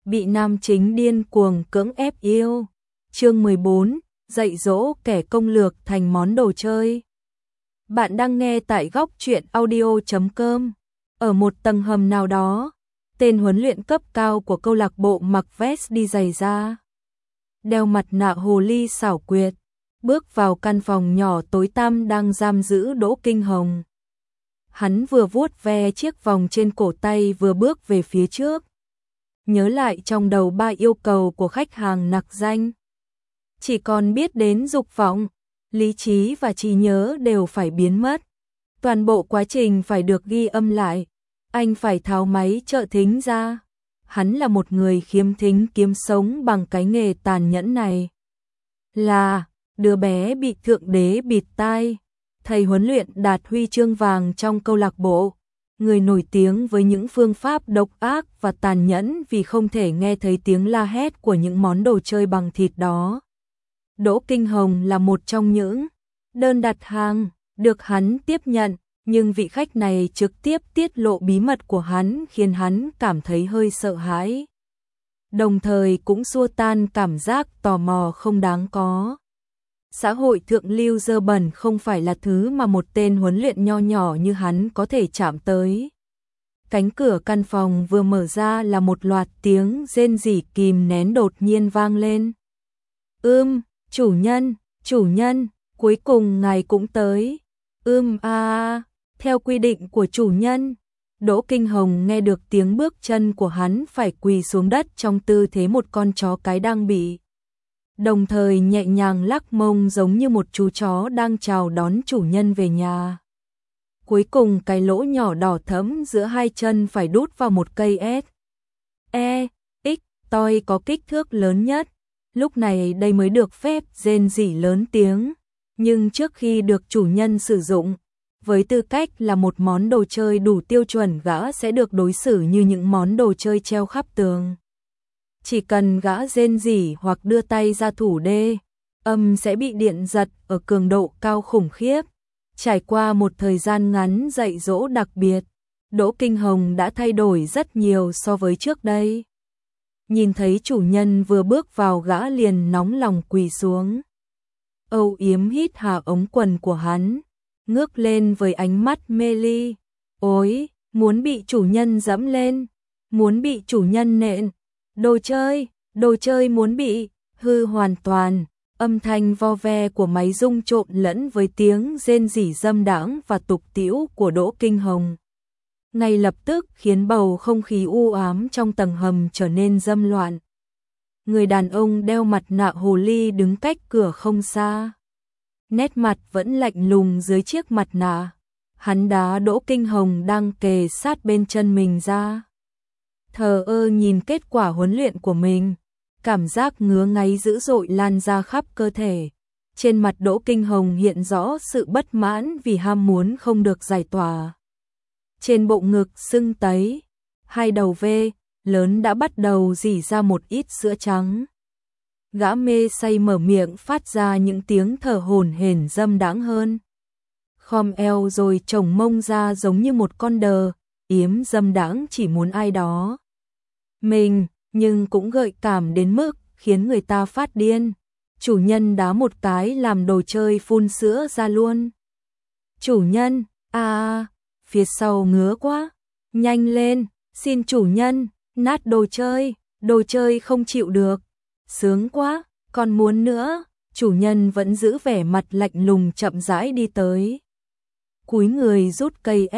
bị nam chính điên cuồng cưỡng ép yêu. Chương 14, dạy dỗ kẻ công lược thành món đồ chơi. Bạn đang nghe tại góc truyện audio.com. Ở một tầng hầm nào đó, tên huấn luyện cấp cao của câu lạc bộ mặc vest đi giày da, đeo mặt nạ hồ ly xảo quyệt, bước vào căn phòng nhỏ tối tăm đang giam giữ Đỗ Kinh Hồng. Hắn vừa vuốt ve chiếc vòng trên cổ tay vừa bước về phía trước. Nhớ lại trong đầu 3 yêu cầu của khách hàng nặc danh. Chỉ còn biết đến dục vọng, lý trí và trí nhớ đều phải biến mất. Toàn bộ quá trình phải được ghi âm lại. Anh phải tháo máy trợ thính ra. Hắn là một người khiếm thính kiếm sống bằng cái nghề tàn nhẫn này. Là đứa bé bị thượng đế bịt tai, thầy huấn luyện đạt huy chương vàng trong câu lạc bộ, người nổi tiếng với những phương pháp độc ác và tàn nhẫn vì không thể nghe thấy tiếng la hét của những món đồ chơi bằng thịt đó. Đỗ Kinh Hồng là một trong những đơn đặt hàng được hắn tiếp nhận, nhưng vị khách này trực tiếp tiết lộ bí mật của hắn khiến hắn cảm thấy hơi sợ hãi. Đồng thời cũng xua tan cảm giác tò mò không đáng có. Xã hội thượng lưu dơ bẩn không phải là thứ mà một tên huấn luyện nho nhỏ như hắn có thể chạm tới. Cánh cửa căn phòng vừa mở ra là một loạt tiếng rên rỉ kìm nén đột nhiên vang lên. Chủ nhân, cuối cùng ngài cũng tới. Theo quy định của chủ nhân. Đỗ Kinh Hồng nghe được tiếng bước chân của hắn phải quỳ xuống đất trong tư thế một con chó cái đang bị. Đồng thời nhẹ nhàng lắc mông giống như một chú chó đang chào đón chủ nhân về nhà. Cuối cùng cái lỗ nhỏ đỏ thẫm giữa hai chân phải đút vào một cây toy có kích thước lớn nhất. Lúc này đây mới được phép rên rỉ lớn tiếng. Nhưng trước khi được chủ nhân sử dụng, với tư cách là một món đồ chơi đủ tiêu chuẩn, gã sẽ được đối xử như những món đồ chơi treo khắp tường. Chỉ cần gã rên rỉ hoặc đưa tay ra thủ đê, âm sẽ bị điện giật ở cường độ cao khủng khiếp. Trải qua một thời gian ngắn dạy dỗ đặc biệt, Đỗ Kinh Hồng đã thay đổi rất nhiều so với trước đây. Nhìn thấy chủ nhân vừa bước vào, gã liền nóng lòng quỳ xuống. Âu yếm hít hà ống quần của hắn, ngước lên với ánh mắt mê ly. Ôi, muốn bị chủ nhân dẫm lên, muốn bị chủ nhân nện. Đồ chơi muốn bị hư hoàn toàn. Âm thanh vo ve của máy rung trộn lẫn với tiếng rên rỉ dâm đãng và tục tĩu của Đỗ Kinh Hồng. Ngay lập tức khiến bầu không khí u ám trong tầng hầm trở nên dâm loạn. Người đàn ông đeo mặt nạ hồ ly đứng cách cửa không xa. Nét mặt vẫn lạnh lùng dưới chiếc mặt nạ. Hắn đá Đỗ Kinh Hồng đang kề sát bên chân mình ra. Thờ ơ nhìn kết quả huấn luyện của mình. Cảm giác ngứa ngáy dữ dội lan ra khắp cơ thể. Trên mặt Đỗ Kinh Hồng hiện rõ sự bất mãn vì ham muốn không được giải tỏa. Trên bộ ngực sưng tấy, hai đầu V lớn đã bắt đầu rỉ ra một ít sữa trắng. Gã mê say mở miệng phát ra những tiếng thở hổn hển dâm đãng hơn. Khom eo rồi chồng mông ra giống như một con đờ, yếm dâm đãng chỉ muốn ai đó mình, nhưng cũng gợi cảm đến mức khiến người ta phát điên. Chủ nhân đá một cái làm đồ chơi phun sữa ra luôn. Chủ nhân, phía sau ngứa quá, nhanh lên, xin chủ nhân, nát đồ chơi không chịu được, sướng quá, còn muốn nữa. Chủ nhân vẫn giữ vẻ mặt lạnh lùng chậm rãi đi tới. Cúi người rút cây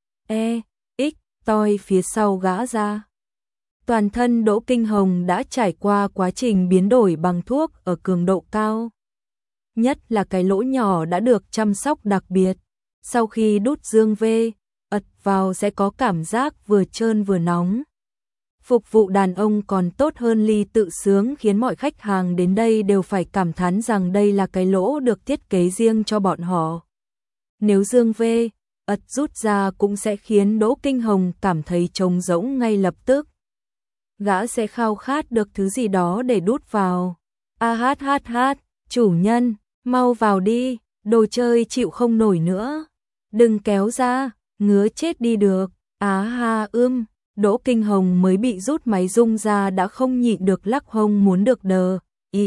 toy phía sau gã ra. Toàn thân Đỗ Kinh Hồng đã trải qua quá trình biến đổi bằng thuốc ở cường độ cao. Nhất là cái lỗ nhỏ đã được chăm sóc đặc biệt. Sau khi đút dương vào sẽ có cảm giác vừa trơn vừa nóng. Phục vụ đàn ông còn tốt hơn ly tự sướng, khiến mọi khách hàng đến đây đều phải cảm thán rằng đây là cái lỗ được thiết kế riêng cho bọn họ. Nếu dương rút ra cũng sẽ khiến Đỗ Kinh Hồng cảm thấy trống rỗng ngay lập tức. Gã sẽ khao khát được thứ gì đó để đút vào. Chủ nhân, mau vào đi, đồ chơi chịu không nổi nữa. Đừng kéo ra, ngứa chết đi được. Đỗ Kinh Hồng mới bị rút máy rung ra đã không nhịn được lắc hông muốn được đờ,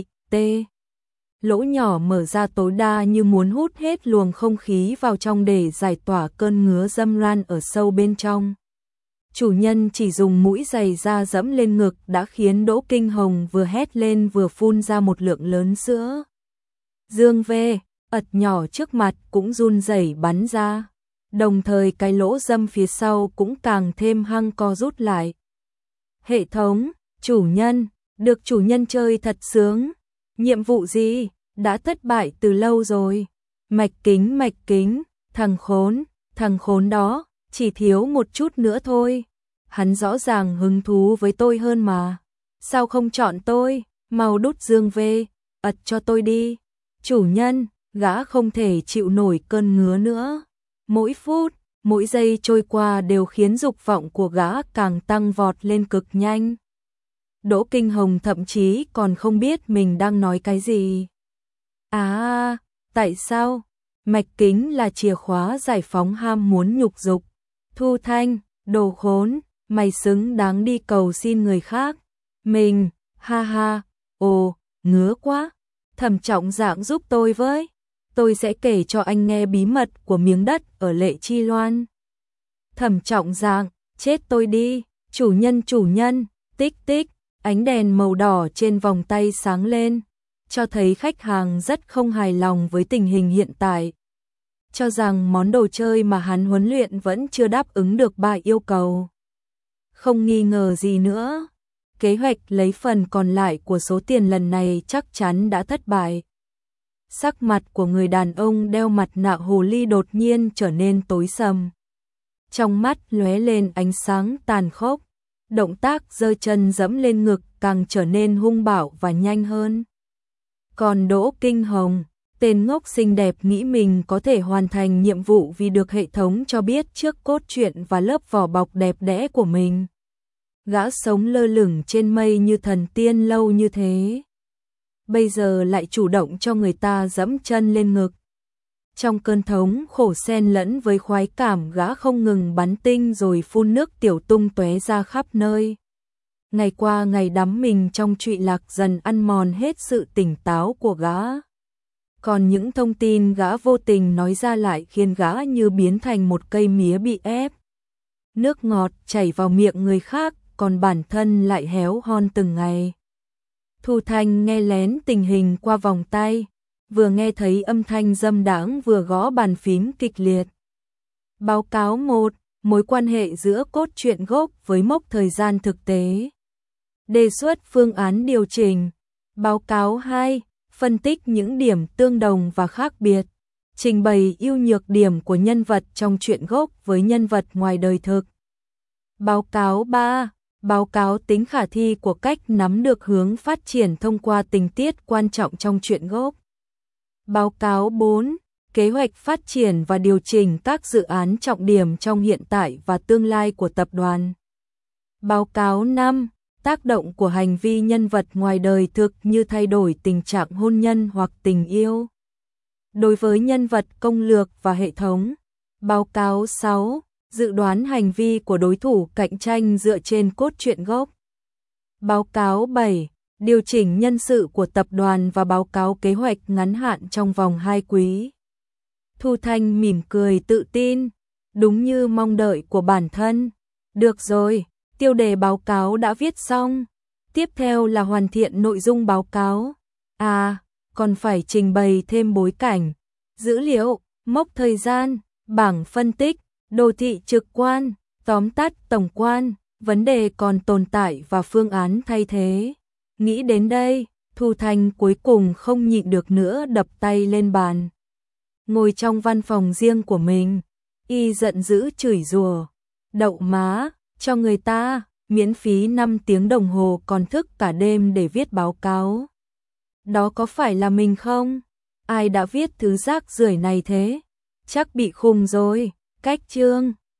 lỗ nhỏ mở ra tối đa như muốn hút hết luồng không khí vào trong để giải tỏa cơn ngứa dâm loan ở sâu bên trong. Chủ nhân chỉ dùng mũi giày da dẫm lên ngực đã khiến Đỗ Kinh Hồng vừa hét lên vừa phun ra một lượng lớn sữa. Dương về, ật nhỏ trước mặt cũng run rẩy bắn ra. Đồng thời cái lỗ dâm phía sau cũng càng thêm hăng co rút lại. Hệ thống, chủ nhân, được chủ nhân chơi thật sướng. Nhiệm vụ gì? Đã thất bại từ lâu rồi. Mạch kính, thằng khốn đó, chỉ thiếu một chút nữa thôi. Hắn rõ ràng hứng thú với tôi hơn mà. Sao không chọn tôi? Mau đút dương về, ật cho tôi đi. Chủ nhân, gã không thể chịu nổi cơn ngứa nữa. Mỗi phút, mỗi giây trôi qua đều khiến dục vọng của gã càng tăng vọt lên cực nhanh. Đỗ Kinh Hồng thậm chí còn không biết mình đang nói cái gì. À, tại sao? Mạch kính là chìa khóa giải phóng ham muốn nhục dục. Thu Thanh, đồ khốn, mày xứng đáng đi cầu xin người khác. Mình, ha ha, ồ, ngứa quá. Thẩm Trọng Dạng giúp tôi với. Tôi sẽ kể cho anh nghe bí mật của miếng đất ở Lệ Chi Loan. Thẩm Trọng Dạng, chết tôi đi. Chủ nhân, tích tích, ánh đèn màu đỏ trên vòng tay sáng lên, cho thấy khách hàng rất không hài lòng với tình hình hiện tại. Cho rằng món đồ chơi mà hắn huấn luyện vẫn chưa đáp ứng được 3 yêu cầu. Không nghi ngờ gì nữa, kế hoạch lấy phần còn lại của số tiền lần này chắc chắn đã thất bại. Sắc mặt của người đàn ông đeo mặt nạ hồ ly đột nhiên trở nên tối sầm. Trong mắt lóe lên ánh sáng tàn khốc, động tác giơ chân dẫm lên ngực càng trở nên hung bạo và nhanh hơn. Còn Đỗ Kinh Hồng, tên ngốc xinh đẹp nghĩ mình có thể hoàn thành nhiệm vụ vì được hệ thống cho biết trước cốt truyện và lớp vỏ bọc đẹp đẽ của mình. Gã sống lơ lửng trên mây như thần tiên lâu như thế, bây giờ lại chủ động cho người ta dẫm chân lên ngực. Trong cơn thống khổ xen lẫn với khoái cảm, gã không ngừng bắn tinh rồi phun nước tiểu tung tóe ra khắp nơi. Ngày qua ngày đắm mình trong trụy lạc dần ăn mòn hết sự tỉnh táo của gã. Còn những thông tin gã vô tình nói ra lại khiến gã như biến thành một cây mía bị ép. Nước ngọt chảy vào miệng người khác, còn bản thân lại héo hon từng ngày. Thu Thanh nghe lén tình hình qua vòng tay, vừa nghe thấy âm thanh dâm đãng vừa gõ bàn phím kịch liệt. Báo cáo 1, mối quan hệ giữa cốt truyện gốc với mốc thời gian thực tế. Đề xuất phương án điều chỉnh. Báo cáo 2, phân tích những điểm tương đồng và khác biệt. Trình bày ưu nhược điểm của nhân vật trong truyện gốc với nhân vật ngoài đời thực. Báo cáo 3, báo cáo tính khả thi của cách nắm được hướng phát triển thông qua tình tiết quan trọng trong truyện gốc. Báo cáo 4, kế hoạch phát triển và điều chỉnh các dự án trọng điểm trong hiện tại và tương lai của tập đoàn. Báo cáo 5, tác động của hành vi nhân vật ngoài đời thực như thay đổi tình trạng hôn nhân hoặc tình yêu đối với nhân vật công lược và hệ thống. Báo cáo 6, dự đoán hành vi của đối thủ cạnh tranh dựa trên cốt truyện gốc. Báo cáo 7, điều chỉnh nhân sự của tập đoàn và báo cáo kế hoạch ngắn hạn trong vòng 2 quý. Thu Thanh mỉm cười tự tin, đúng như mong đợi của bản thân. Được rồi, tiêu đề báo cáo đã viết xong. Tiếp theo là hoàn thiện nội dung báo cáo. À, còn phải trình bày thêm bối cảnh, dữ liệu, mốc thời gian, bảng phân tích, đồ thị trực quan, tóm tắt tổng quan, vấn đề còn tồn tại và phương án thay thế. Nghĩ đến đây, Thu Thanh cuối cùng không nhịn được nữa đập tay lên bàn. Ngồi trong văn phòng riêng của mình, y giận dữ chửi rủa. Đậu má, cho người ta, miễn phí 5 tiếng đồng hồ còn thức cả đêm để viết báo cáo. Đó có phải là mình không? Ai đã viết thứ rác rưởi này thế? Chắc bị khùng rồi, cách chương.